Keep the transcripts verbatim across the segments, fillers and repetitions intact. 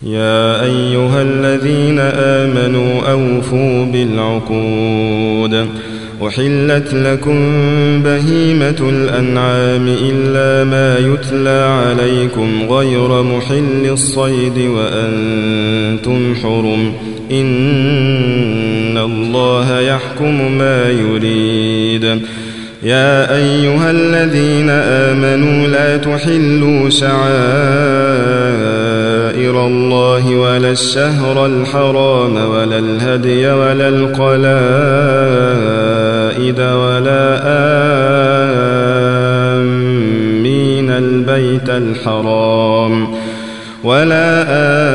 يا أيها الذين آمنوا أوفوا بالعقود. أحلت لكم بهيمة الأنعام إلا ما يتلى عليكم غير محل الصيد وأنتم حرم، إن الله يحكم ما يريد. يا أيها الذين آمنوا لا تحلوا شعائر الله ولا الشهر الحرام ولا الهدي ولا القلائد ولا آمين البيت الحرام ولا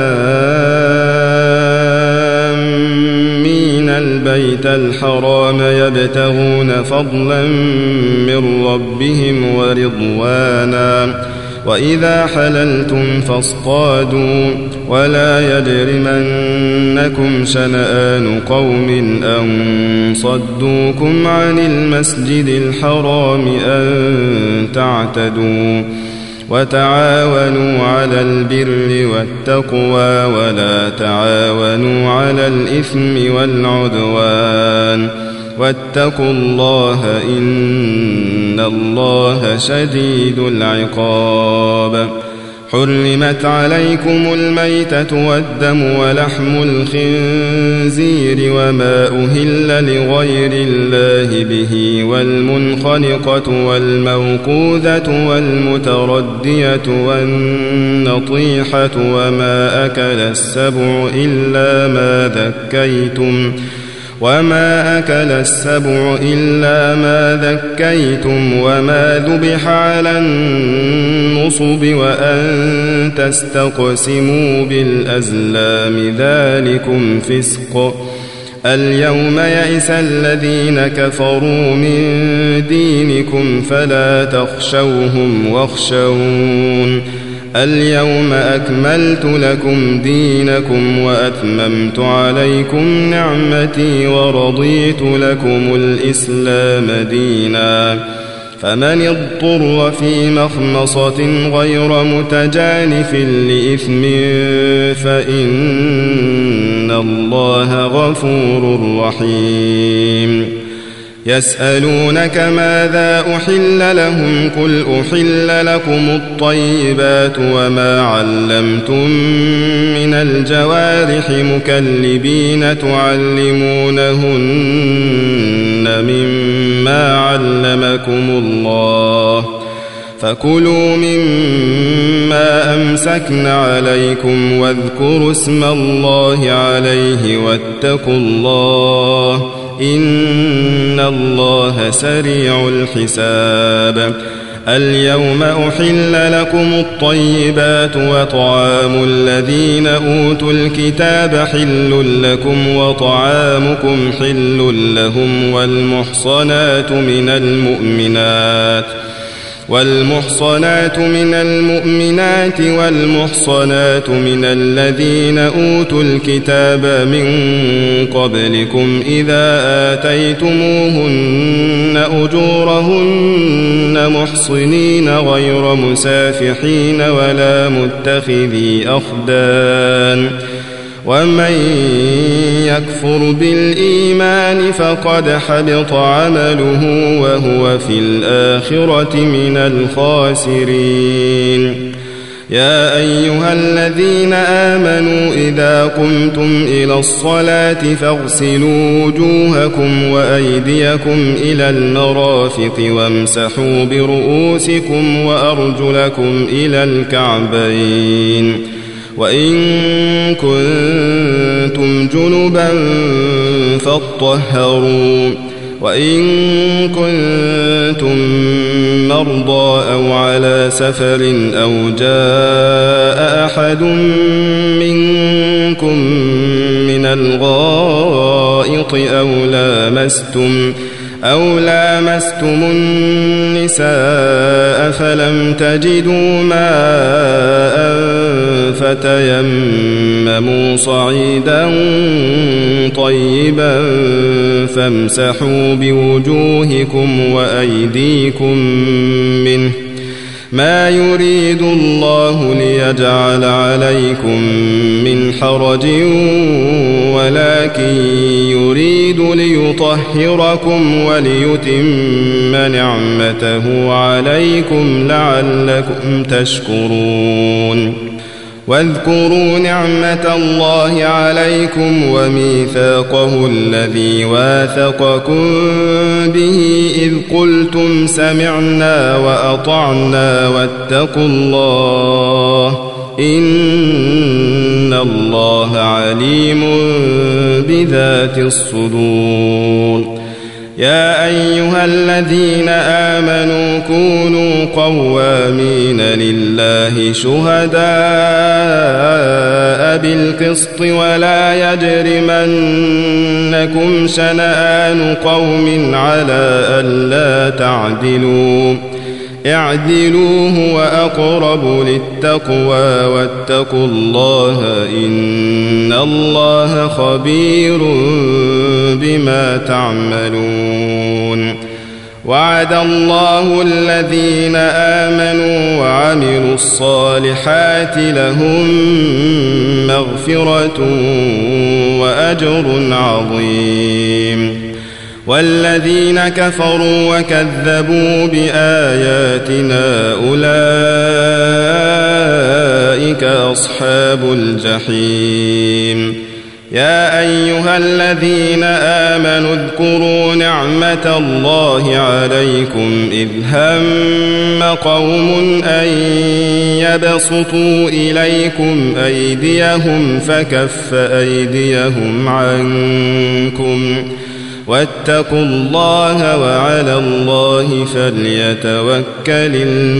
آمين البيت الحرام يبتغون فضلا من ربهم ورضوانا. وإذا حللتم فاصطادوا ولا يجرمنكم شنآن قوم أن صدوكم عن المسجد الحرام أن تعتدوا. وتعاونوا على البر والتقوى ولا تعاونوا على الإثم والعدوان، واتقوا الله إن الله شديد العقاب. حرمت عليكم الميتة والدم ولحم الخنزير وما أهل لغير الله به والمنخنقة والموقوذة والمتردية والنطيحة وما أكل السبع إلا ما ذكيتم وما أكل السبع إلا ما ذكيتم وما ذبح على النصب وأن تستقسموا بالأزلام ذلكم فسق. اليوم يئس الذين كفروا من دينكم فلا تخشوهم واخشون. اليوم أكملت لكم دينكم وأتممت عليكم نعمتي ورضيت لكم الإسلام دينا. فمن اضطر في مخمصة غير متجانف لإثم فإن الله غفور رحيم. يسألونك ماذا أحل لهم قل أحل لكم الطيبات وما علمتم من الجوارح مكلبين تعلمونهن مما علمكم الله فكلوا مما أمسكن عليكم واذكروا اسم الله عليه واتقوا الله إن الله سريع الحساب. اليوم أحل لكم الطيبات وطعام الذين أوتوا الكتاب حل لكم وطعامكم حل لهم والمحصنات من المؤمنات والمحصنات من المؤمنات والمحصنات من الذين أوتوا الكتاب من قبلكم إذا آتيتموهن أجورهن محصنين غير مسافحين ولا متخذي أخدان. ومن يكفر بالإيمان فقد حبط عمله وهو في الآخرة من الخاسرين. يا أيها الذين آمنوا إذا قمتم إلى الصلاة فاغسلوا وجوهكم وأيديكم إلى المرافق وامسحوا برؤوسكم وأرجلكم إلى الكعبين وإن كنتم جنبا فاطهروا وإن كنتم مرضى أو على سفر أو جاء أحد منكم من الغائط أو لامستم أو لامستم النساء فلم تجدوا ماء فتيمموا صعيدا طيبا فامسحوا بوجوهكم وأيديكم منه ما يريد الله ليجعل عليكم من حرج ولكن يريد ليطهركم وليتم نعمته عليكم لعلكم تشكرون واذكروا نعمة الله عليكم وميثاقه الذي واثقكم به إذ قلتم سمعنا وأطعنا واتقوا الله إن الله عليم بذات الصدور. يا أيها الذين آمنوا كونوا قوامين لله شهداء بالقسط ولا يجرمنكم شنآن قوم على ألا تعدلوا اعدلوا هو أقرب للتقوى واتقوا الله إن الله خبير بما تعملون. وعد الله الذين آمنوا وعملوا الصالحات لهم مغفرة وأجر عظيم. والذين كفروا وكذبوا بآياتنا أولئك أصحاب الجحيم. يا أيها الذين آمنوا اذكروا نعمة الله عليكم إذ هم قوم أن يبسطوا إليكم أيديهم فكف أيديهم عنكم واتقوا الله وعلى الله فليتوكل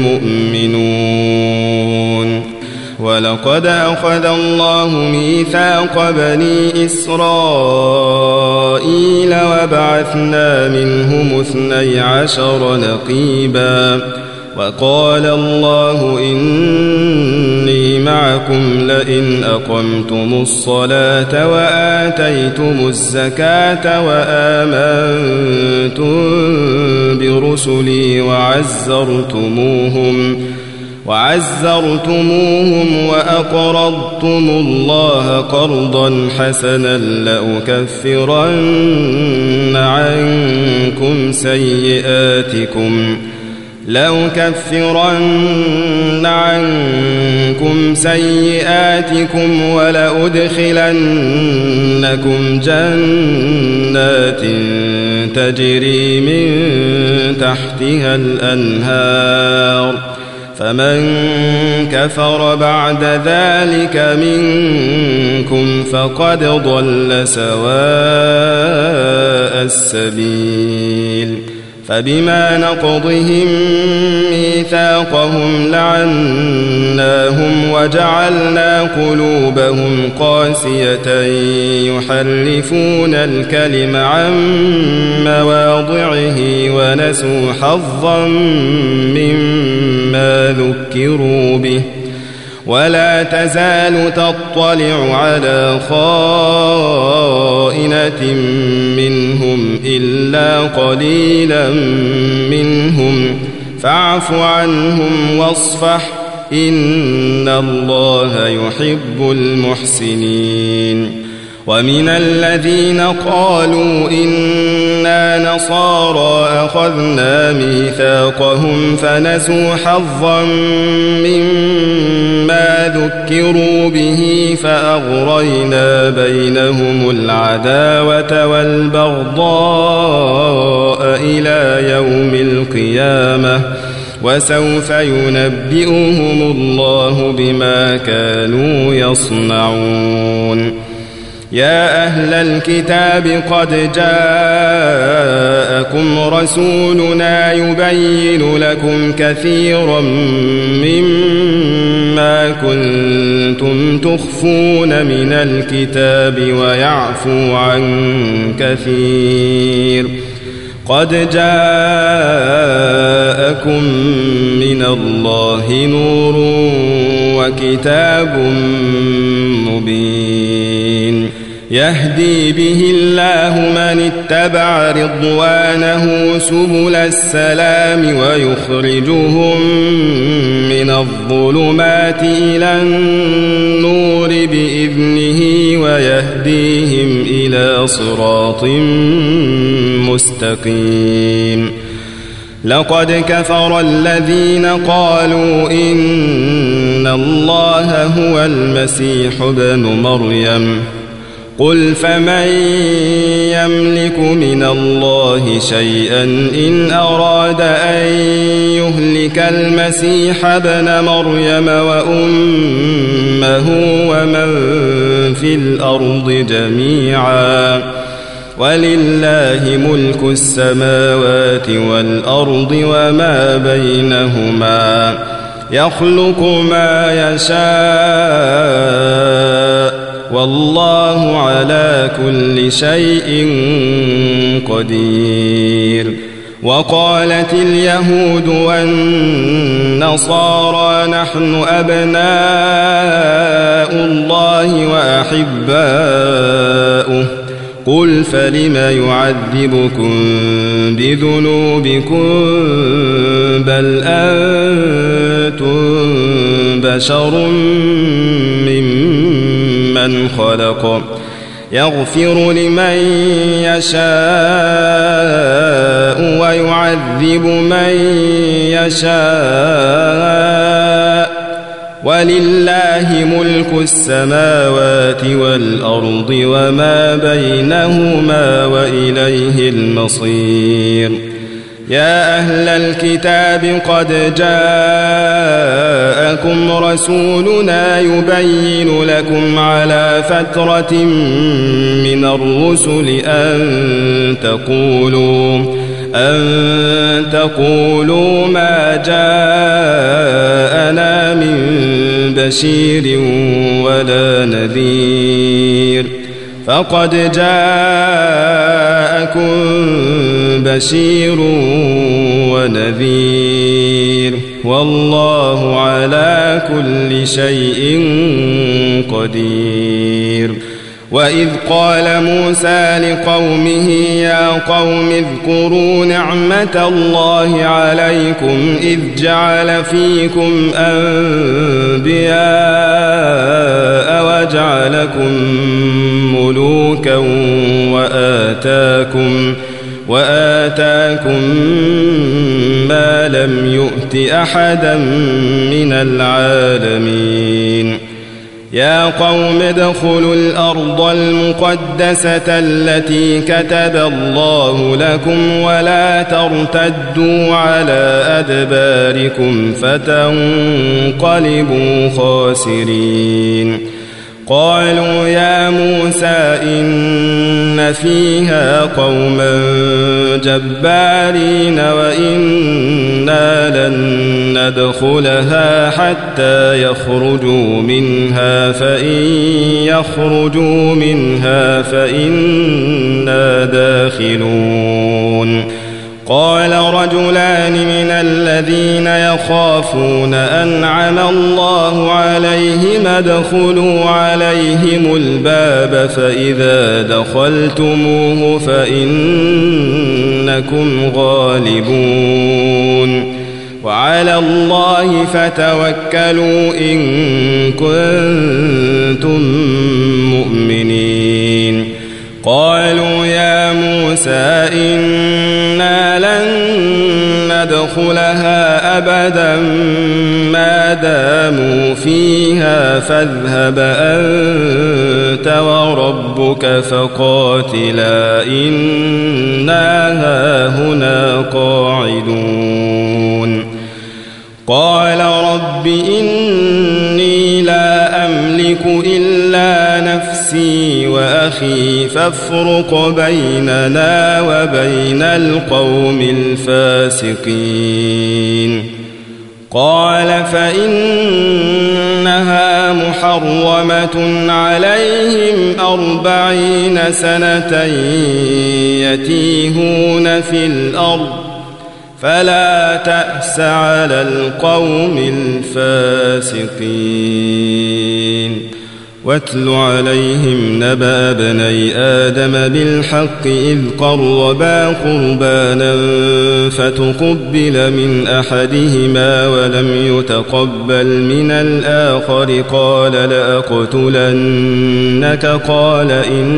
المؤمنون. ولقد أخذ الله ميثاق بني إسرائيل وبعثنا منهم اثني عشر نقيبا وقال الله إني معكم لئن أقمتم الصلاة وآتيتم الزكاة وآمنتم برسلي وعزرتموهم وعزرتموهم وأقرضتم الله قرضا حسنا لأكفرن عنكم سيئاتكم لأكفرن عنكم سيئاتكم ولأدخلنكم جنات تجري من تحتها الأنهار فمن كفر بعد ذلك منكم فقد ضل سواء السبيل. فبما نقضهم ميثاقهم لعناهم وجعلنا قلوبهم قاسية يحرفون الكلم عن مواضعه ونسوا حظا مما ذكروا به ولا تزال تطلع على خائنة منهم إلا قليلا منهم فاعف عنهم واصفح إن الله يحب المحسنين. ومن الذين قالوا إنا نصارى أخذنا ميثاقهم فنسوا حظا مما ذكروا به فأغرينا بينهم العداوة والبغضاء إلى يوم القيامة وسوف ينبئهم الله بما كانوا يصنعون. يا أهل الكتاب قد جاءكم رسولنا يبين لكم كثيرا مما كنتم تخفون من الكتاب ويعفو عن كثير قد جاءكم من الله نور وكتاب مبين. يهدي به الله من اتبع رضوانه سبل السلام ويخرجهم من الظلمات إلى النور بإذنه ويهديهم إلى صراط مستقيم. لقد كفر الذين قالوا إن الله هو المسيح ابن مريم قل فمن يملك من الله شيئا إن أراد أن يهلك المسيح ابن مريم وأمه ومن في الأرض جميعا ولله ملك السماوات والأرض وما بينهما يخلق ما يشاء والله على كل شيء قدير. وقالت اليهود والنصارى نحن أبناء الله وأحباؤه قل فلم يعذبكم بذنوبكم بل أنتم بشر ممن خلق يغفر لمن يشاء ويعذب من يشاء ولله ملك السماوات والأرض وما بينهما وإليه المصير. يا أهل الكتاب قد جاءكم رسولنا يبين لكم على فترة من الرسل أن تقولوا أن تقولوا ما جاءنا من بشير ولا نذير فقد جاءكم بشير ونذير والله على كل شيء قدير. وإذ قال موسى لقومه يا قوم اذكروا نعمة الله عليكم إذ جعل فيكم أنبياء وجعلكم ملوكا وآتاكم وآتاكم ما لم يؤت أحدا من العالمين. يا قوم ادخلوا الأرض المقدسة التي كتب الله لكم ولا ترتدوا على أدباركم فتنقلبوا خاسرين. قالوا يا موسى إن فيها قوما جبارين وإنا لن ندخلها حتى يخرجوا منها فإن يخرجوا منها فإنا داخلون. قال رجلان من الذين يخافون أنعم الله عليهم ادخلوا عليهم الباب فإذا دخلتموه فإنكم غالبون وعلى الله فتوكلوا إن كنتم مؤمنين. قالوا يا موسى إنا لن ندخلها أبدا ما داموا فيها فاذهب أنت وربك فقاتلا إنا هاهنا قاعدون. قال رب إني لا أملك إلا نفسي وأخي فافرق بيننا وبين القوم الفاسقين. قال فإنها محرمة عليهم أربعين سنة يتيهون في الأرض فلا تأس على القوم الفاسقين. واتل عليهم نبأ ابني آدم بالحق إذ قربا قربانا فتقبل من أحدهما ولم يتقبل من الآخر قال لأقتلنك قال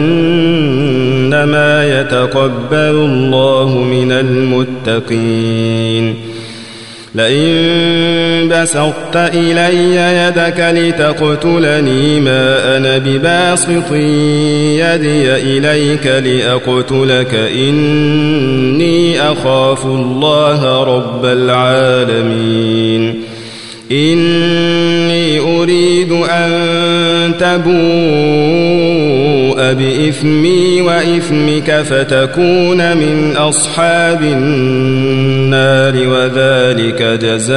إنما يتقبل الله من المتقين لئن بسطت إلي يدك لتقتلني ما أنا بباسط يدي إليك لأقتلك إني أخاف الله رب العالمين إني أريد أن تبوء بإثمي وإثمك فتكون من أصحاب النار وذلك جزاء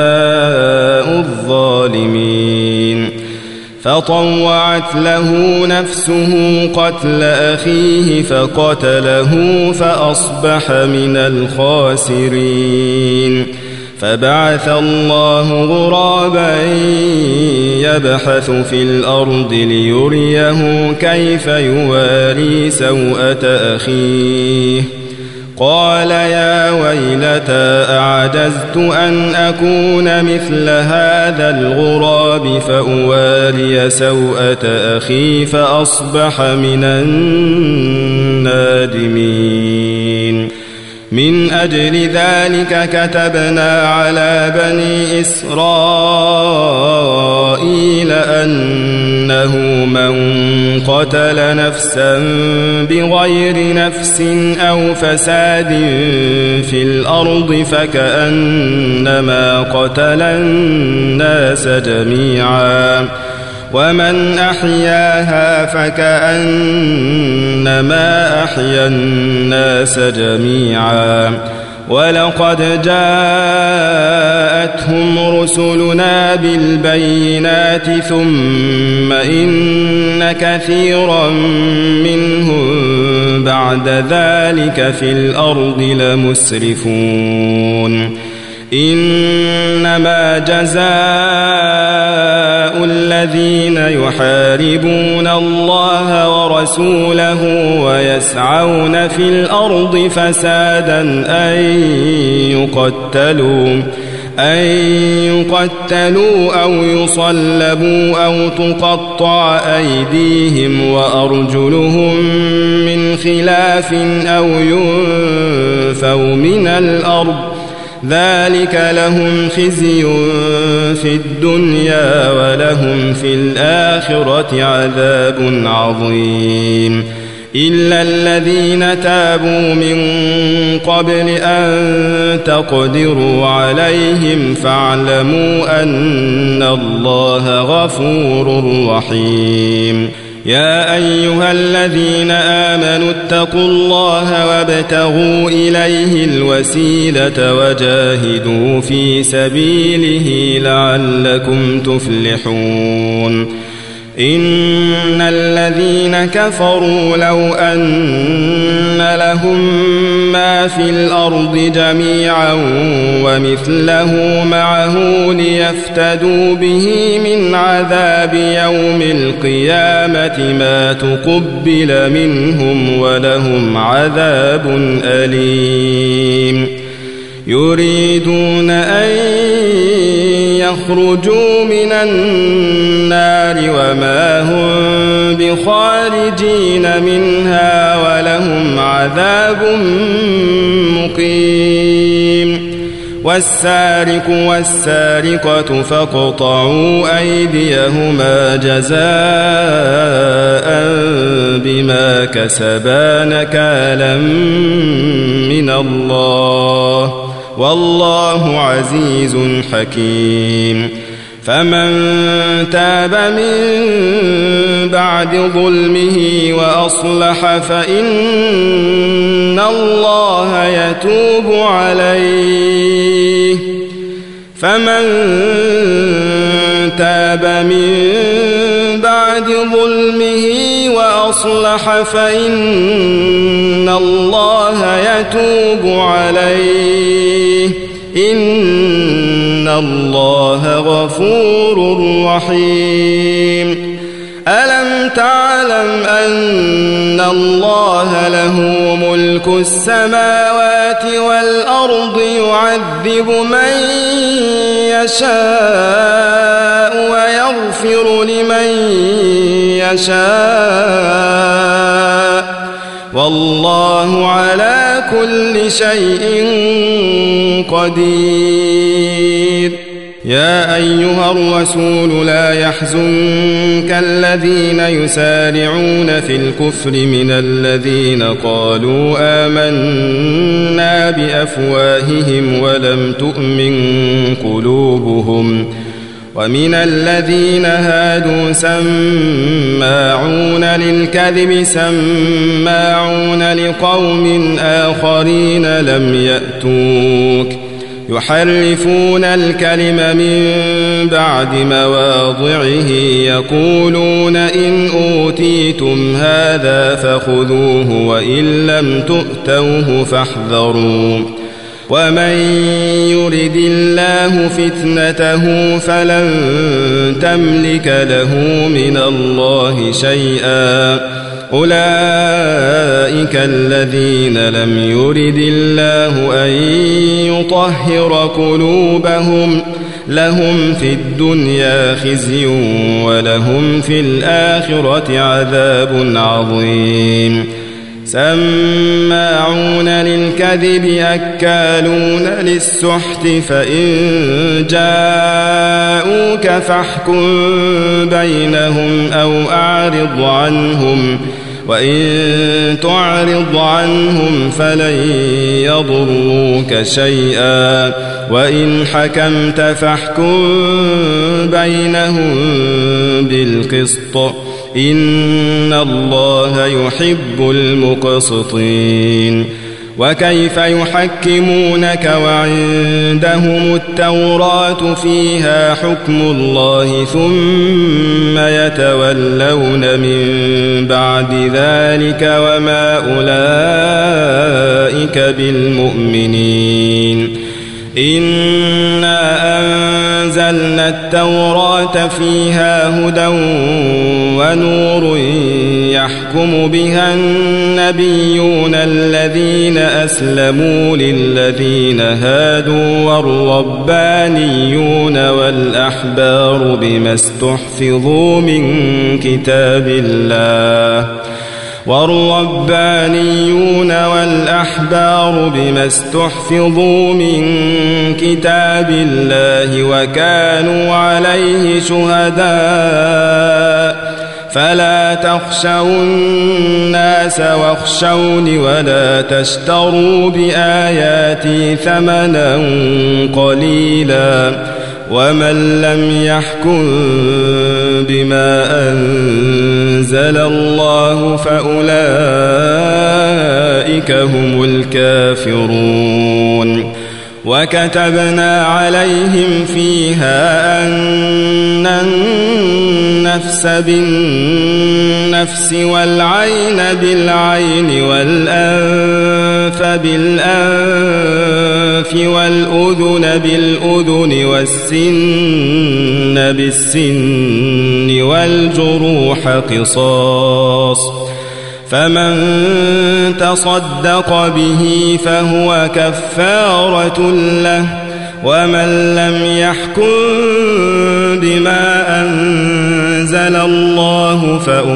الظالمين فطوعت له نفسه قتل أخيه فقتله فأصبح من الخاسرين فبعث الله غرابا يبحث في الأرض ليريه كيف يواري سوءة أخيه قال يا ويلتى أعجزت أن أكون مثل هذا الغراب فأواري سوءة أخي فأصبح من النادمين من أجل ذلك كتبنا على بني إسرائيل أنه من قتل نفسا بغير نفس أو فساد في الأرض فكأنما قتل الناس جميعا ومن أحياها فكأنما أحيا الناس جميعا ولقد جاءتهم رسلنا بالبينات ثم إن كثيرا منهم بعد ذلك في الأرض لمسرفون إنما جزاء الذين يحاربون الله ورسوله ويسعون في الأرض فسادا أن يقتلوا أن يقتلوا أو يصلبوا أو تقطع أيديهم وأرجلهم من خلاف أو ينفوا من الأرض ذلك لهم خزي في الدنيا ولهم في الآخرة عذاب عظيم إلا الذين تابوا من قبل أن تقدروا عليهم فاعلموا أن الله غفور رحيم يا أيها الذين آمنوا اتقوا الله وابتغوا إليه الوسيلة وجاهدوا في سبيله لعلكم تفلحون إن الذين كفروا لو أن لهم ما في الأرض جميعا ومثله معه ليفتدوا به من عذاب يوم القيامة ما تقبل منهم ولهم عذاب أليم يريدون أن يخرجوا من النار وما هم بخارجين منها ولهم عذاب مقيم والسارق والسارقة فاقطعوا أيديهما جزاء بما كسبا نكالا من الله والله عزيز حكيم فمن تاب من بعد ظلمه وأصلح فإن الله يتوب عليه فمن تاب من بعد ظلمه وأصلح فإن الله يتوب عليه إن الله غفور رحيم ألم تعلم أن الله له ملك السماوات والأرض يعذب من يشاء ويغفر لمن يشاء والله على كل شيء قدير. يا أيها الرسول لا يحزنك الذين يسارعون في الكفر من الذين قالوا آمنا بأفواههم ولم تؤمن قلوبهم ومن الذين هادوا سماعون للكذب سماعون لقوم آخرين لم يأتوك يحرفون الكلم من بعد مواضعه يقولون إن أوتيتم هذا فخذوه وإن لم تؤتوه فاحذروا ومن يرد الله فتنته فلن تملك له من الله شيئا أولئك الذين لم يرد الله أن يطهر قلوبهم لهم في الدنيا خزي ولهم في الآخرة عذاب عظيم. سماعون للكذب أكالون للسحت فإن جاءوك فاحكم بينهم أو أعرض عنهم وإن تعرض عنهم فلن يضروك شيئا وإن حكمت فاحكم بينهم بالقسط إن الله يحب المقسطين. وكيف يحكمونك وعندهم التوراة فيها حكم الله ثم يتولون من بعد ذلك وما أولئك بالمؤمنين. إنا أنزلنا التوراة فيها هدى ونور يحكم بها النبيون الذين أسلموا للذين هادوا والربانيون والأحبار بما استحفظوا من كتاب الله والربانيون والأحبار بما استحفظوا من كتاب الله وكانوا عليه شهداء فلا تخشوا الناس واخشوني ولا تشتروا بآياتي ثمنا قليلا ومن لم يحكم بما أنزل الله فأولئك هم الكافرون. وكتبنا عليهم فيها أن النفس بالنفس والعين بالعين والأنف بالأنف والأذن بالأذن والسن بالسن والجروح قصاص فمن تصدق به فهو كفارة له ومن لم يحكم بما أنزل الله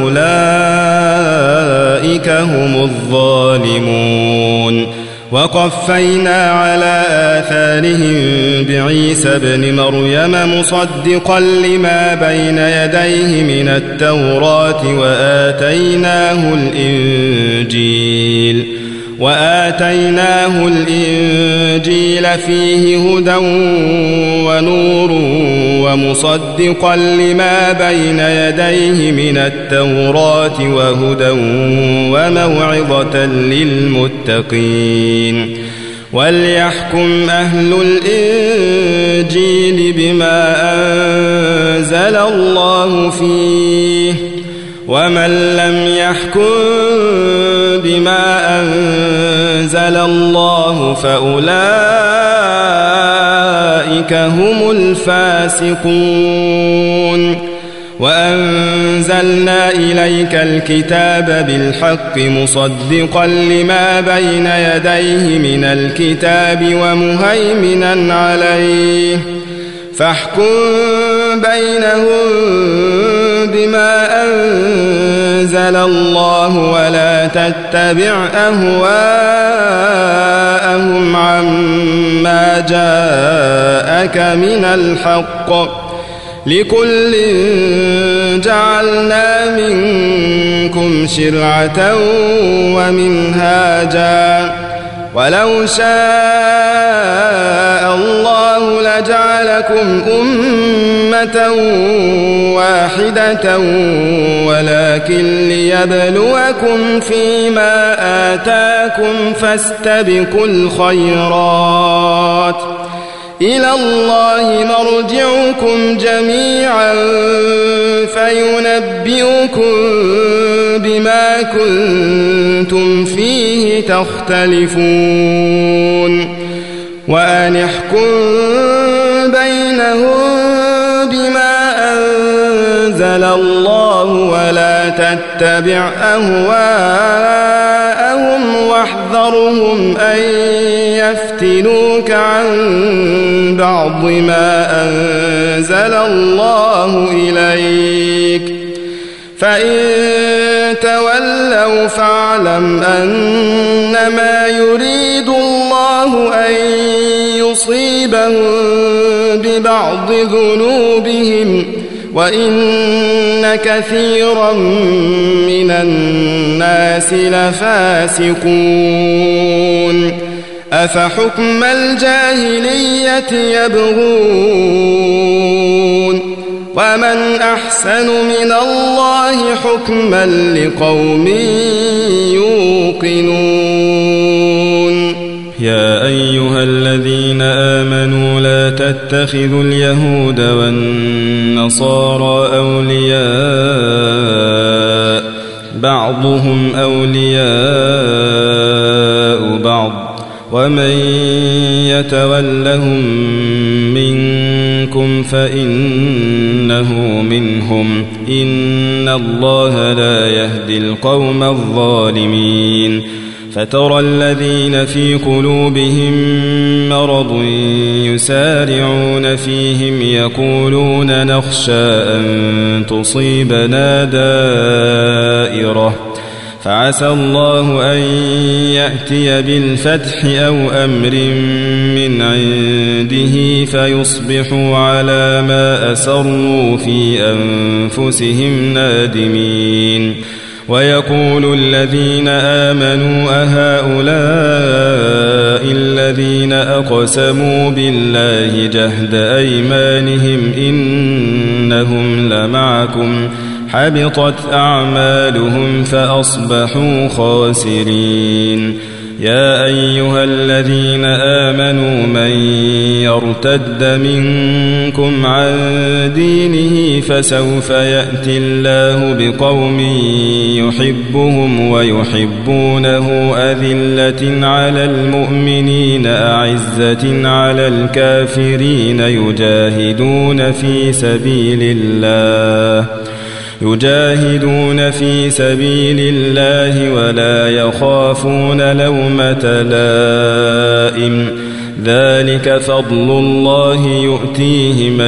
فأولئك هم الظالمون. وقفينا على آثارهم بعيسى ابن مريم مصدقا لما بين يديه من التوراة وآتيناه الإنجيل وآتيناه الإنجيل فيه هدى ونور ومصدقا لما بين يديه من التوراة وهدى وموعظة للمتقين. وليحكم أهل الإنجيل بما أنزل الله فيه ومن لم يحكم بما أنزل الله فأولئك هم الفاسقون. وأنزلنا إليك الكتاب بالحق مصدقا لما بين يديه من الكتاب ومهيمنا عليه فاحكم بينهم بما أنزل الله ولا تتبع أهواءهم عما جاءك من الحق لكل جعلنا منكم شرعة ومنهاجا ولو شاء الله لجعلكم أمة واحدة ولكن ليبلوكم فيما آتاكم فاستبقوا الخيرات إلى الله مرجعكم جميعا فينبئكم بما كنتم فيه تختلفون وأن احكم بينهم بما أنزل الله ولا تتبع أهواءهم واحذرهم أن يفتنوك عن بعض ما أنزل الله إليك فإن تولوا فاعلم أنما يريد الله أن يصيبهم ببعض ذنوبهم وإن كثيرا من الناس لفاسقون أفحكم الجاهلية يبغون ومن أحسن من الله حكما لقوم يوقنون يا أيها الذين آمنوا لا تتخذوا اليهود والنصارى أولياء بعضهم أولياء بعض ومن يتولهم منكم فإنه منهم إن الله لا يهدي القوم الظالمين فترى الذين في قلوبهم مرض يسارعون فيهم يقولون نخشى أن تصيبنا دائرة فعسى الله أن يأتي بالفتح أو أمر من عنده فيصبحوا على ما أسروا في أنفسهم نادمين ويقول الذين آمنوا أهؤلاء الذين أقسموا بالله جهد أيمانهم إنهم لمعكم حبطت أعمالهم فأصبحوا خاسرين يا أيها الذين آمنوا من يرتد منكم عن دينه فسوف يأتي الله بقوم يحبهم ويحبونه أذلة على المؤمنين أعزة على الكافرين يجاهدون في سبيل الله يجاهدون في سبيل الله ولا يخافون لومة لائم ذلك فضل الله يؤتيه من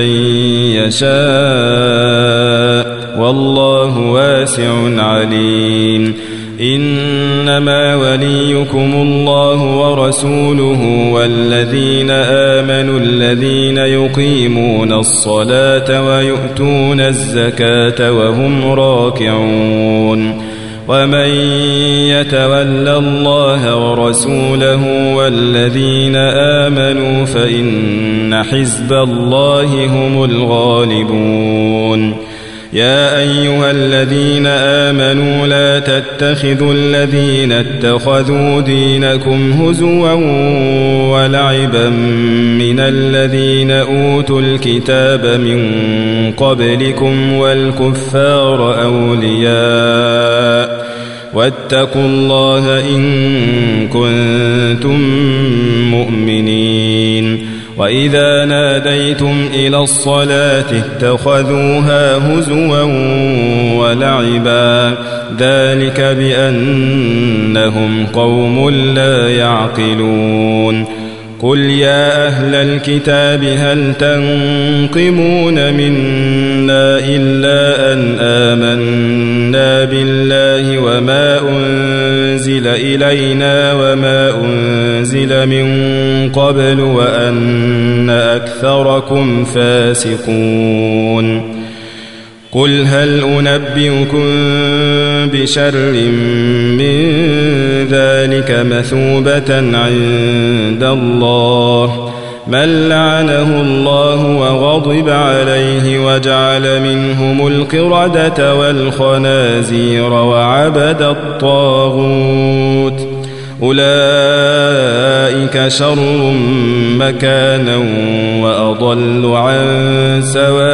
يشاء والله واسع عليم إنما وليكم الله ورسوله والذين آمنوا الذين يقيمون الصلاة ويؤتون الزكاة وهم راكعون ومن يتول الله ورسوله والذين آمنوا فإن حزب الله هم الغالبون يا أيها الذين آمنوا لا تتخذوا الذين اتخذوا دينكم هزوا ولعبا من الذين أوتوا الكتاب من قبلكم والكفار أولياء واتقوا الله إن كنتم مؤمنين وإذا ناديتم إلى الصلاة اتخذوها هزوا ولعبا ذلك بأنهم قوم لا يعقلون قل يا أهل الكتاب هل تنقمون منا إلا أن آمنا بالله وما أنزل إلينا وما أنزل من قبل وأن أكثركم فاسقون قل هل أنبئكم بشر من ذلك مثوبة عند الله من لعنه الله وغضب عليه وجعل منهم القردة والخنازير وعبد الطاغوت أولئك شر مكانا وأضل عن سواء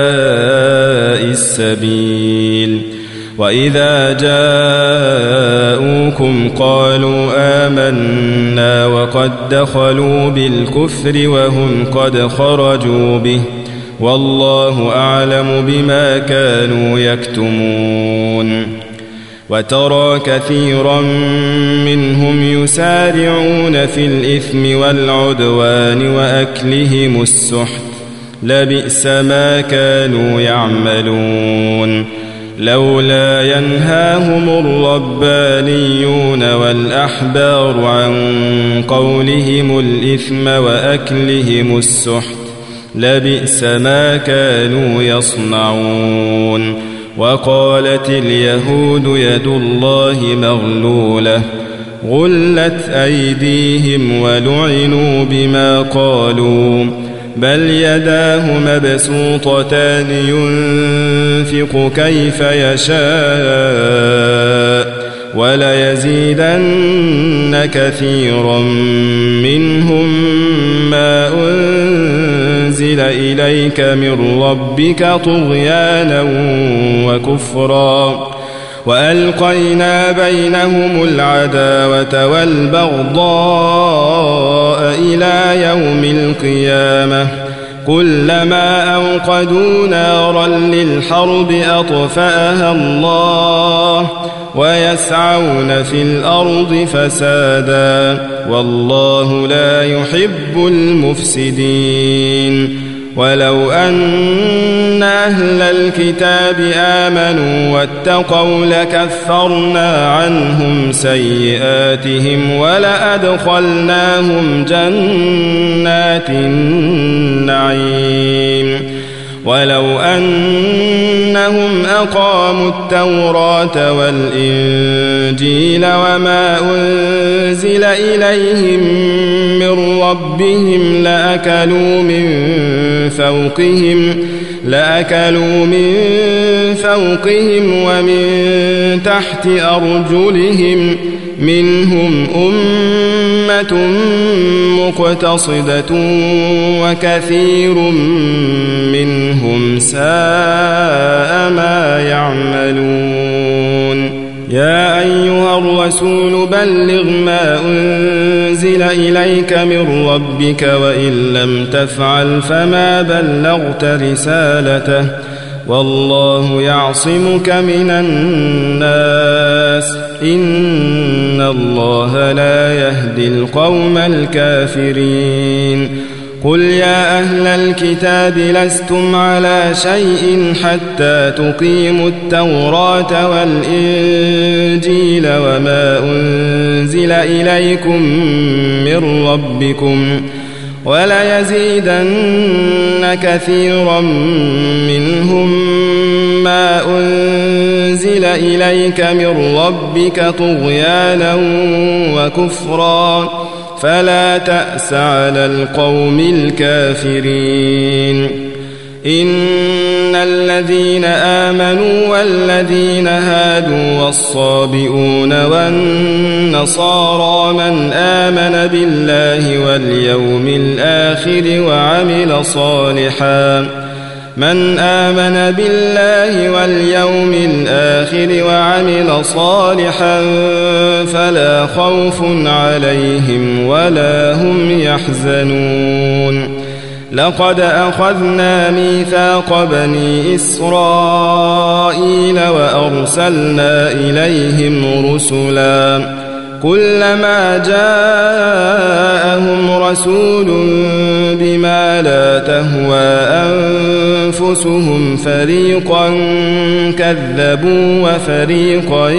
السبيل وإذا جاءوكم قالوا آمنا وقد دخلوا بالكفر وهم قد خرجوا به والله أعلم بما كانوا يكتمون وترى كثيرا منهم يسارعون في الإثم والعدوان وأكلهم السحت لبئس ما كانوا يعملون لولا ينهاهم الربانيون والأحبار عن قولهم الإثم وأكلهم السحت لبئس ما كانوا يصنعون وقالت اليهود يد الله مغلولة غلت أيديهم ولعنوا بما قالوا بل يداه مبسوطتان ينفق كيف يشاء وليزيدن كثيرا منهم ما أنزل إليك من ربك طغيانا وكفرا وألقينا بينهم العداوة والبغضاء إلى يوم القيامة كلما أوقدوا نارا للحرب أطفأها الله ويسعون في الأرض فسادا والله لا يحب المفسدين ولو أن أهل الكتاب آمنوا واتقوا لكفرنا عنهم سيئاتهم ولأدخلناهم جنات النعيم ولو أنهم أقاموا التوراة والإنجيل وما أنزل إليهم من ربهم لأكلوا من فوقهم لأكلوا من فوقهم ومن تحت أرجلهم منهم أمة مقتصدة وكثير منهم ساء ما يعملون يا أيها الرسول بلغ ما أنزل إليك من ربك وإن لم تفعل فما بلغت رسالته والله يعصمك من الناس إن الله لا يهدي القوم الكافرين قل يا أهل الكتاب لستم على شيء حتى تقيموا التوراة والإنجيل وما أنزل إليكم من ربكم وليزيدن كثيرا منهم ما أنزل إليك من ربك طغيانا وكفرا فلا تأس على القوم الكافرين إن الذين آمنوا والذين هادوا والصابئون والنصارى من آمن بالله واليوم الآخر وعمل صالحا من آمن بالله واليوم الآخر الآخر وعمل صالحا فلا خوف عليهم ولا هم يحزنون لقد أخذنا ميثاق بني إسرائيل وأرسلنا إليهم رسلا كلما جاءهم رسول بما لا تهوى أنفسهم فريقا كذبوا وفريقا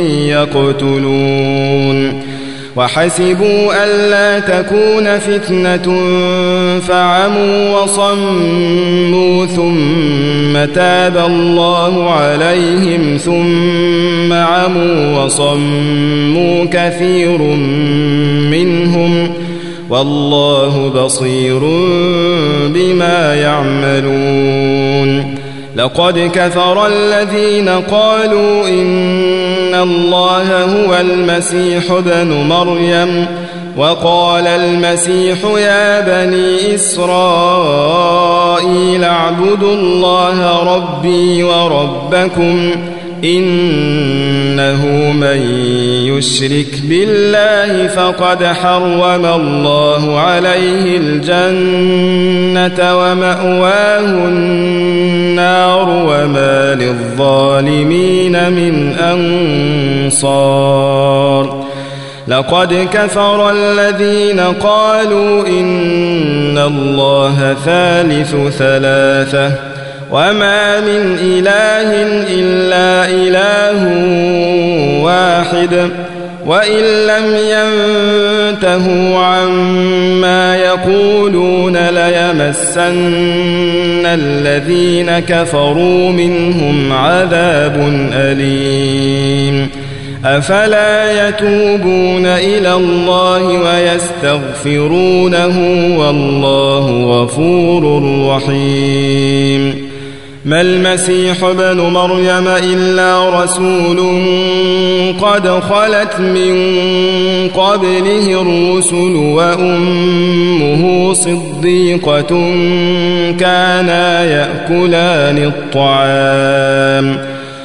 يقتلون وحسبوا ألا تكون فتنة فعموا وصموا ثم تاب الله عليهم ثم عموا وصموا كثير منهم والله بصير بما يعملون لقد كفر الذين قالوا إن الله هو المسيح ابن مريم وقال المسيح يا بني إسرائيل اعبدوا الله ربي وربكم إنه من يشرك بالله فقد حرم الله عليه الجنة ومأواه النار وما للظالمين من أنصار لقد كفر الذين قالوا إن الله ثالث ثلاثة وما من إله إلا إله واحد وإن لم ينتهوا عما يقولون ليمسن الذين كفروا منهم عذاب أليم أفلا يتوبون إلى الله ويستغفرونه والله غفور رحيم ما المسيح ابن مريم إلا رسول قد خلت من قبله الرسل وأمه صديقة كانا يأكلان الطعام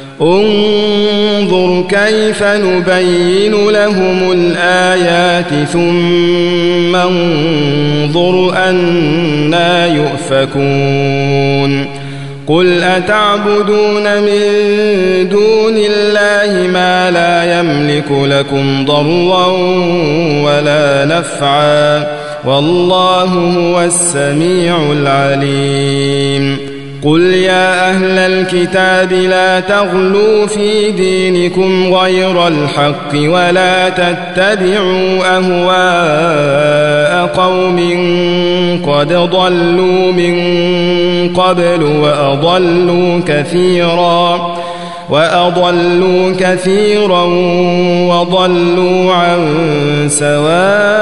انظر كيف نبين لهم الآيات ثم انظر أنى يؤفكون قل أتعبدون من دون الله ما لا يملك لكم ضرا ولا نفعا والله هو السميع العليم قل يا أهل الكتاب لا تغلوا في دينكم غير الحق ولا تتبعوا أهواء قوم قد ضلوا من قبل وأضلوا كثيرا وأضلوا كثيرا وضلوا عن سواء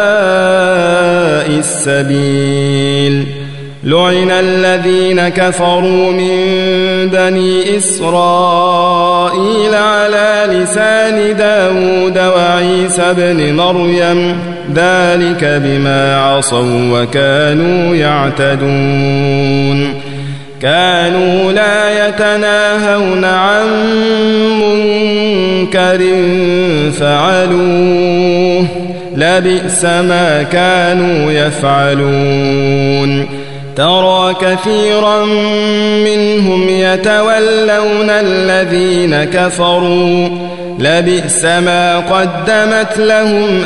السبيل لعن الذين كفروا من بني إسرائيل على لسان داود وعيسى بن مريم ذلك بما عصوا وكانوا يعتدون كانوا لا يتناهون عن منكر فعلوه لبئس ما كانوا يفعلون ترى كثيرا منهم يتولون الذين كفروا لبئس ما قدمت لهم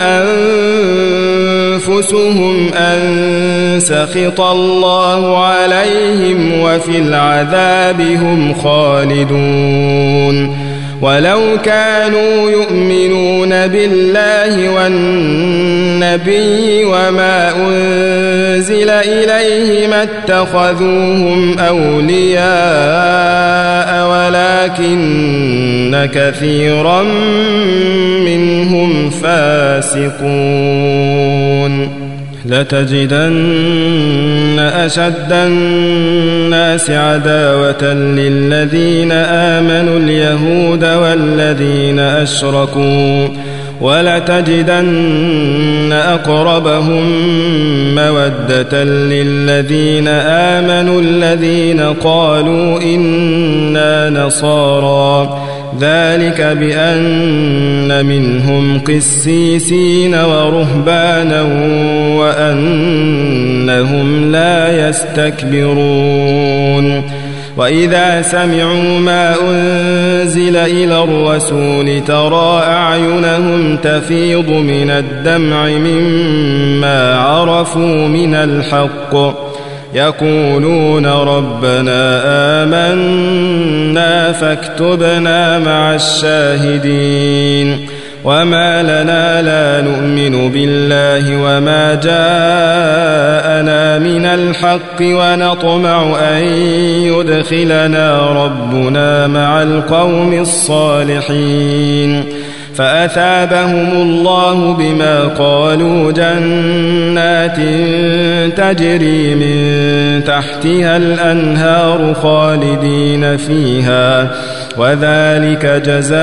أنفسهم أن سخط الله عليهم وفي العذاب هم خالدون ولو كانوا يؤمنون بالله والنبي وما أنزل إليه ما اتخذوهم أولياء ولكن كثيرا منهم فاسقون لتجدن أشد الناس عداوة للذين آمنوا اليهود والذين أشركوا ولتجدن أقربهم مودة للذين آمنوا الذين قالوا إنا نصارى ذلك بأن منهم قسيسين ورهبانا وأنهم لا يستكبرون وإذا سمعوا ما أنزل إلى الرسول ترى أعينهم تفيض من الدمع مما عرفوا من الحق يقولون ربنا آمنا فاكتبنا مع الشاهدين وما لنا لا نؤمن بالله وما جاءنا من الحق ونطمع أن يدخلنا ربنا مع القوم الصالحين فأثابهم الله بما قالوا جنات تجري من تحتها الأنهار خالدين فيها وذلك جزاء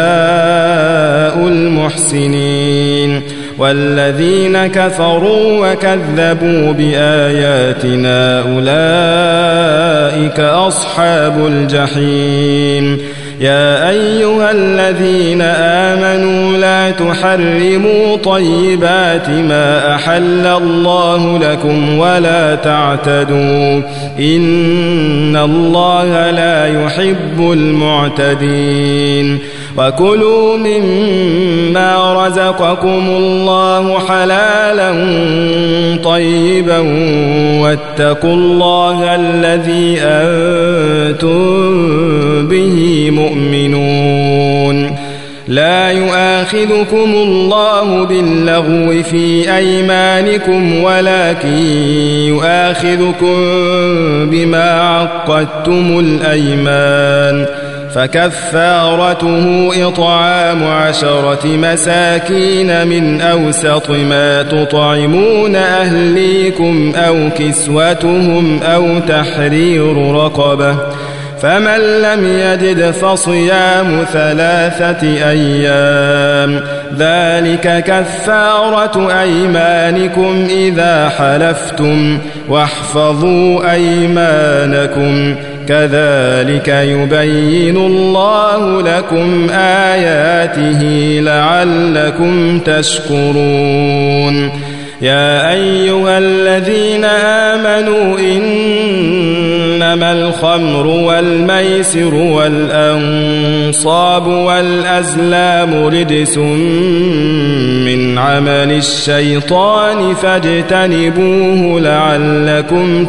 المحسنين والذين كفروا وكذبوا بآياتنا أولئك أصحاب الجحيم يا أيها الذين آمنوا لا تحرموا طيبات ما أحل الله لكم ولا تعتدوا إن الله لا يحب المعتدين وكلوا مما رزقكم الله حلالا طيبا واتقوا الله الذي أنتم به مؤمنون لا يؤاخذكم الله باللغو في أيمانكم ولكن يؤاخذكم بما عقدتم الأيمان فكفارته إطعام عشرة مساكين من أوسط ما تطعمون أهليكم أو كسوتهم أو تحرير رقبة فمن لم يجد فصيام ثلاثة أيام ذلك كفارة أيمانكم إذا حلفتم واحفظوا أيمانكم كذلك يبين الله لكم آياته لعلكم تشكرون يا أيها الذين آمنوا إنما الخمر والميسر والأنصاب والأزلام رجس من عمل الشيطان فاجتنبوه لعلكم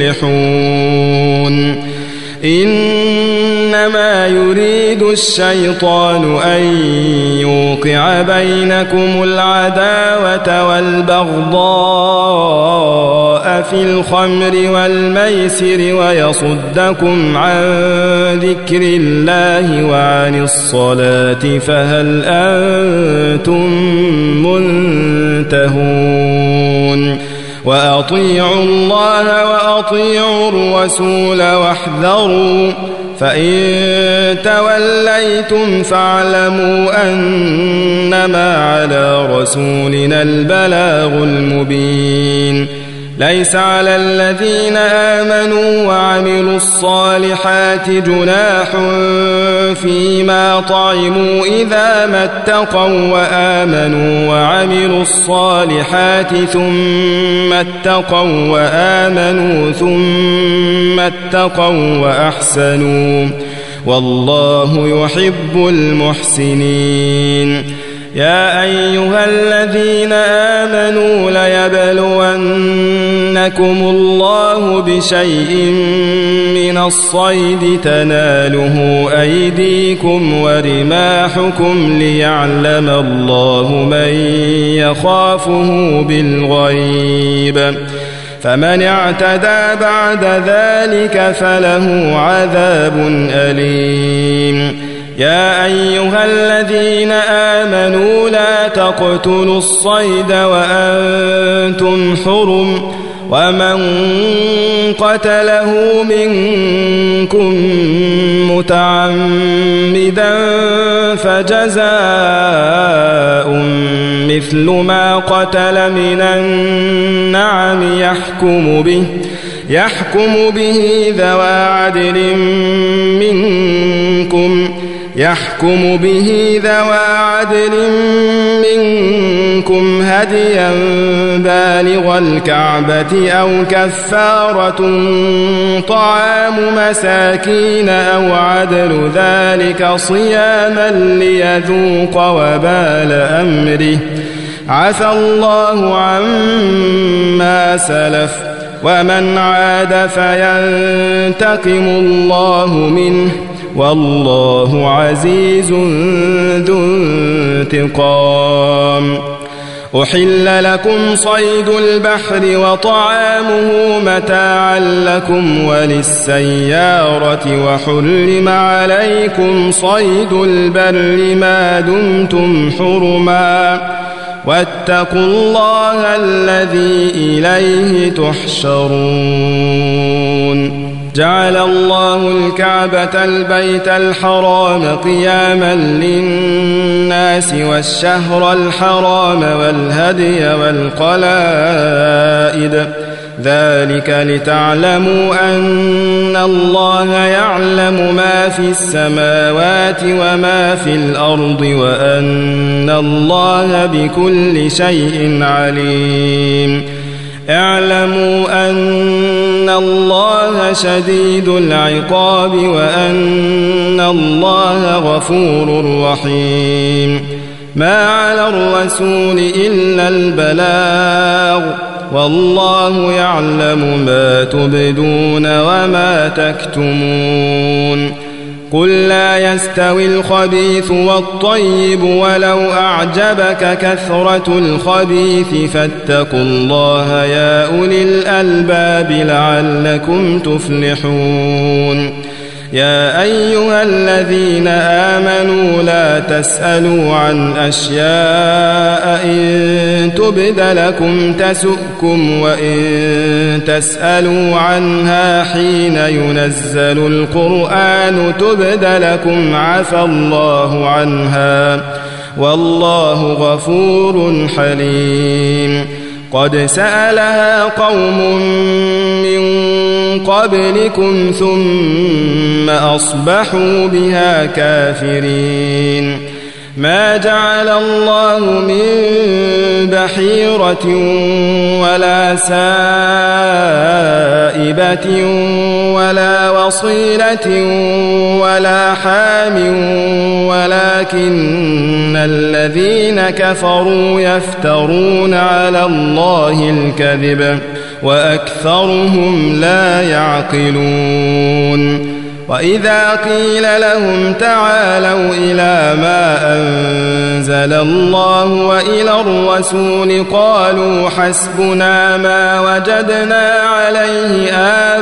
تفلحون إنما يريد الشيطان أن يوقع بينكم العداوة والبغضاء في الخمر والميسر ويصدكم عن ذكر الله وعن الصلاة فهل أنتم منتهون وأطيعوا الله وأطيعوا الرسول واحذروا فإن توليتم فاعلموا أنما على رسولنا البلاغ المبين ليس على الذين آمنوا وعملوا الصالحات جناح فيما طعموا إذا ما اتقوا وآمنوا وعملوا الصالحات ثم اتقوا وآمنوا ثم اتقوا وأحسنوا والله يحب المحسنين يا أيها الذين آمنوا ليبلونكم الله بشيء من الصيد تناله أيديكم ورماحكم ليعلم الله من يخافه بالغيب فمن اعتدى بعد ذلك فله عذاب أليم يا أيها الذين آمنوا لا تقتلوا الصيد وأنتم حرم ومن قتله منكم متعمدا فجزاء مثل ما قتل من النعم يحكم به يحكم به ذوى عدل منكم يحكم به ذوى عدل منكم هديا بالغ الكعبة أو كفارة طعام مساكين أو عدل ذلك صياما ليذوق وبال أمره عفى الله عما سلف ومن عاد فينتقم الله منه والله عزيز ذو انتقام. أحل لكم صيد البحر وطعامه متاعا لكم وللسيارة وحرم عليكم صيد البر ما دمتم حرما واتقوا الله الذي إليه تحشرون. جعل الله الكعبة البيت الحرام قياما للناس والشهر الحرام والهدي والقلائد ذلك لتعلموا أن الله يعلم ما في السماوات وما في الأرض وأن الله بكل شيء عليم. اعلموا أن الله شديد العقاب وأن الله غفور رحيم. ما على الرسول إلا البلاغ والله يعلم ما تبدون وما تكتمون. قل لا يستوي الخبيث والطيب ولو أعجبك كثرة الخبيث فاتقوا الله يا أولي الألباب لعلكم تفلحون. يا أيها الذين آمنوا لا تسألوا عن أشياء إن تبد لكم تسؤكم وإن تسألوا عنها حين ينزل القرآن تبد لكم عفى الله عنها والله غفور حليم. قد سألها قوم من قبلكم ثم أصبحوا بها كافرين. ما جعل الله من بحيرة ولا سائبة ولا وصيلة ولا حام ولكن الذين كفروا يفترون على الله الكذب وأكثرهم لا يعقلون. وإذا قيل لهم تعالوا إلى ما أنزل الله وإلى الرسول قالوا حسبنا ما وجدنا عليه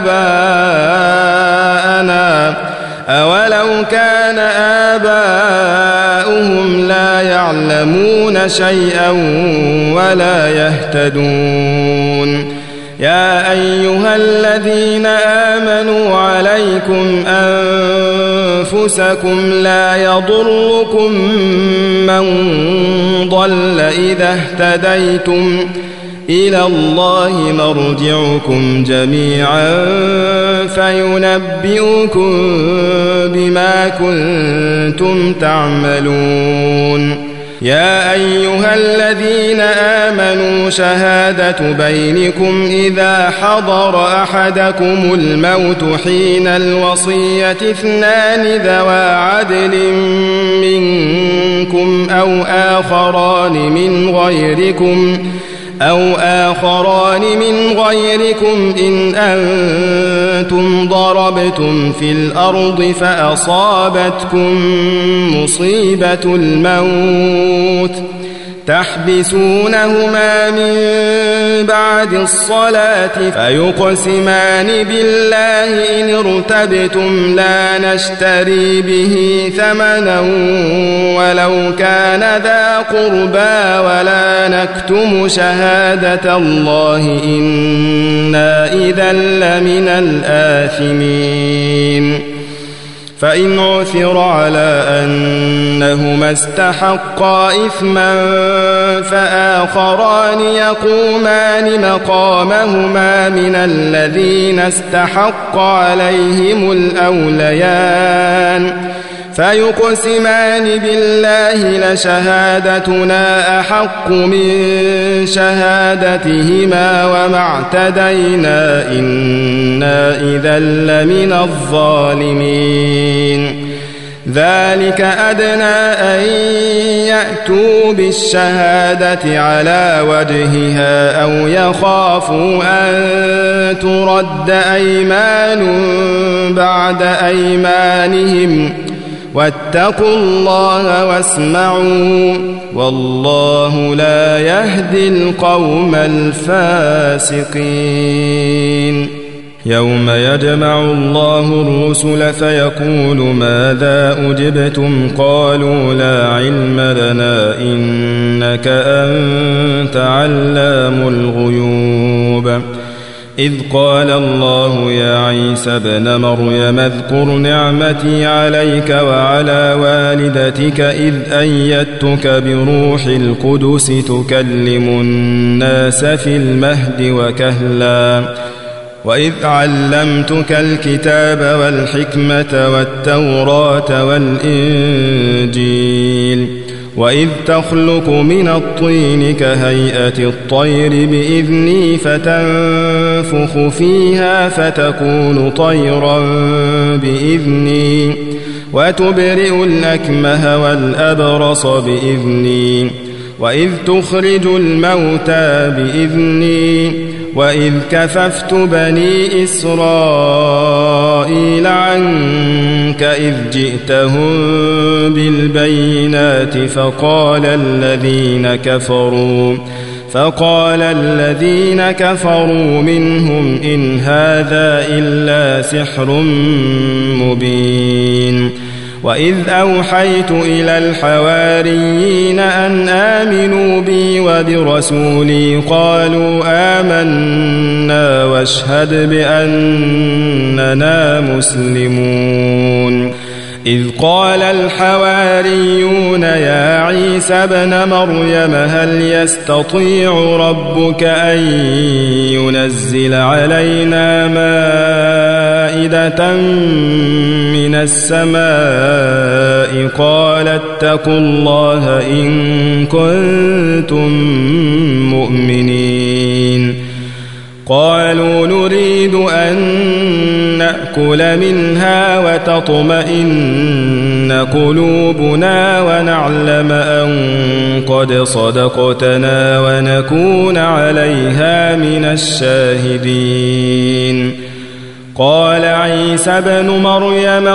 آباءنا أولو كان آباؤهم لا يعلمون شيئا ولا يهتدون. يا أيها الذين آمنوا عليكم أنفسكم لا يضركم من ضل إذا اهتديتم إلى الله مرجعكم جميعا فينبئكم بما كنتم تعملون. يا أيها الذين آمنوا شهادة بينكم إذا حضر أحدكم الموت حين الوصية اثنان ذوى عدل منكم أو آخران من غيركم أو آخران من غيركم إن أنتم ضربتم في الأرض فأصابتكم مصيبة الموت تحبسونهما من بعد الصلاة فيقسمان بالله إن ارتبتم لا نشتري به ثمنا ولو كان ذا قربى ولا نكتم شهادة الله إنا إذا لمن الآثمين. فإن عثر على أنهما استحقا إثما فآخران يقومان مقامهما من الذين استحق عليهم الأوليان فيقسمان بالله لشهادتنا أحق من شهادتهما وما اعتدينا إنا إذا لمن الظالمين ذلك أدنى أن يأتوا بالشهادة على وجهها أو يخافوا أن ترد أيمان بعد أيمانهم واتقوا الله واسمعوا والله لا يهدي القوم الفاسقين يوم يجمع الله الرسل فيقول ماذا أجبتم قالوا لا علم لنا إنك أنت علام الغيوب إذ قال الله يا عيسى ابن مريم اذكر نعمتي عليك وعلى والدتك إذ أيدتك بروح القدس تكلم الناس في المهد وكهلا وإذ علمتك الكتاب والحكمة والتوراة والإنجيل وإذ تخلق من الطين كهيئة الطير بإذني فتنفخ فيها فتكون طيرا بإذني وتبرئ الأكمه والأبرص بإذني وإذ تخرج الموتى بإذني وإذ كففت بني إسرائيل عنك إذ جئتهم بالبينات فقال الذين كفروا فقال الذين كفروا منهم إن هذا إلا سحر مبين وإذ أوحيت إلى الحواريين أن آمنوا بي وبرسولي قالوا آمنا واشهد بأننا مسلمون إذ قال الحواريون يا عيسى ابن مريم هل يستطيع ربك أن ينزل علينا مائدة من السماء قال اتقوا الله إن كنتم مؤمنين قالوا نريد أن نأكل منها وتطمئن قلوبنا ونعلم أن قد صدقتنا ونكون عليها من الشاهدين قال عيسى ابن مريم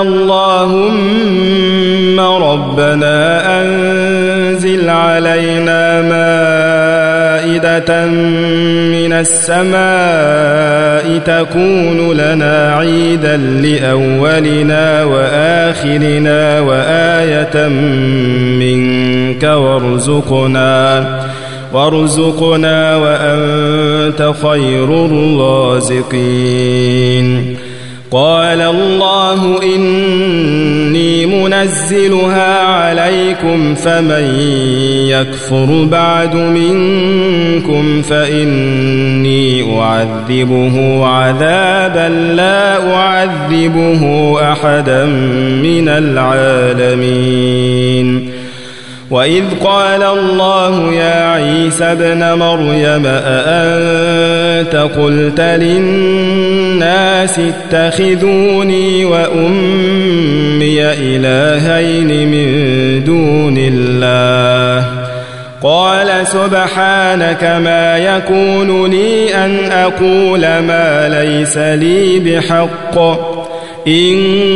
اللهم ربنا أنزل علينا مائدة من السماء تكون لنا عيدا لأولنا وآخرنا وآية منك وارزقنا وارزقنا وأنت خير الرازقين قال الله إني منزلها عليكم فمن يكفر بعد منكم فإني أعذبه عذابا لا أعذبه أحدا من العالمين وإذ قال الله يا عيسى ابن مريم أأنت قلت للناس اتخذوني وأمي إلهين من دون الله قال سبحانك ما يكون لي أن أقول ما ليس لي بحق إن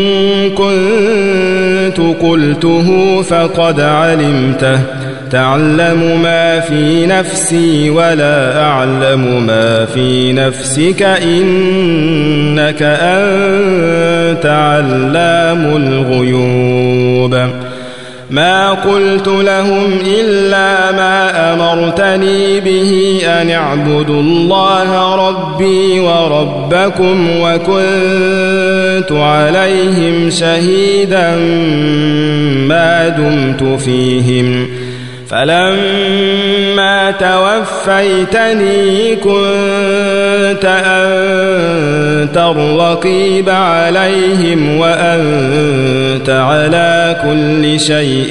كنت قلته فقد علمته تعلم ما في نفسي ولا أعلم ما في نفسك إنك أنت علام الغيوب ما قلت لهم إلا ما أمرتني به أن اعبدوا الله ربي وربكم وكنت عليهم شهيدا ما دمت فيهم فلما توفيتني كنت أنت الرقيب عليهم وأنت على كل شيء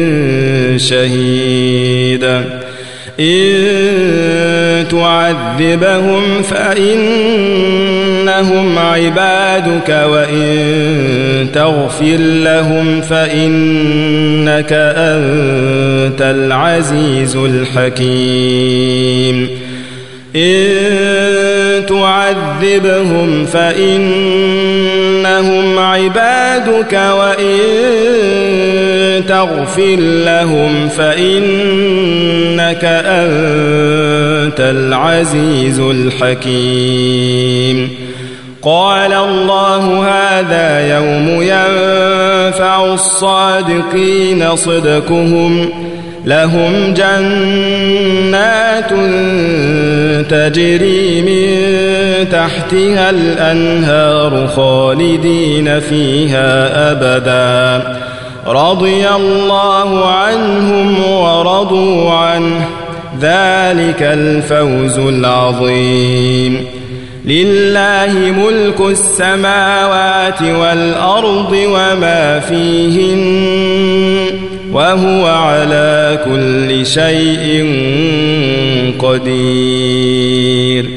شهيد إن تعذبهم فإنهم عبادك وإن تغفر لهم فإنك أنت العزيز الحكيم إن تعذبهم فإنهم عبادك وإن تغفر لهم فإنك أنت العزيز الحكيم قال الله هذا يوم ينفع الصادقين صدقهم لهم جنات تجري من تحتها الأنهار خالدين فيها أبدا رضي الله عنهم ورضوا عنه ذلك الفوز العظيم لله ملك السماوات والأرض وما فيهن وهو على كل شيء قدير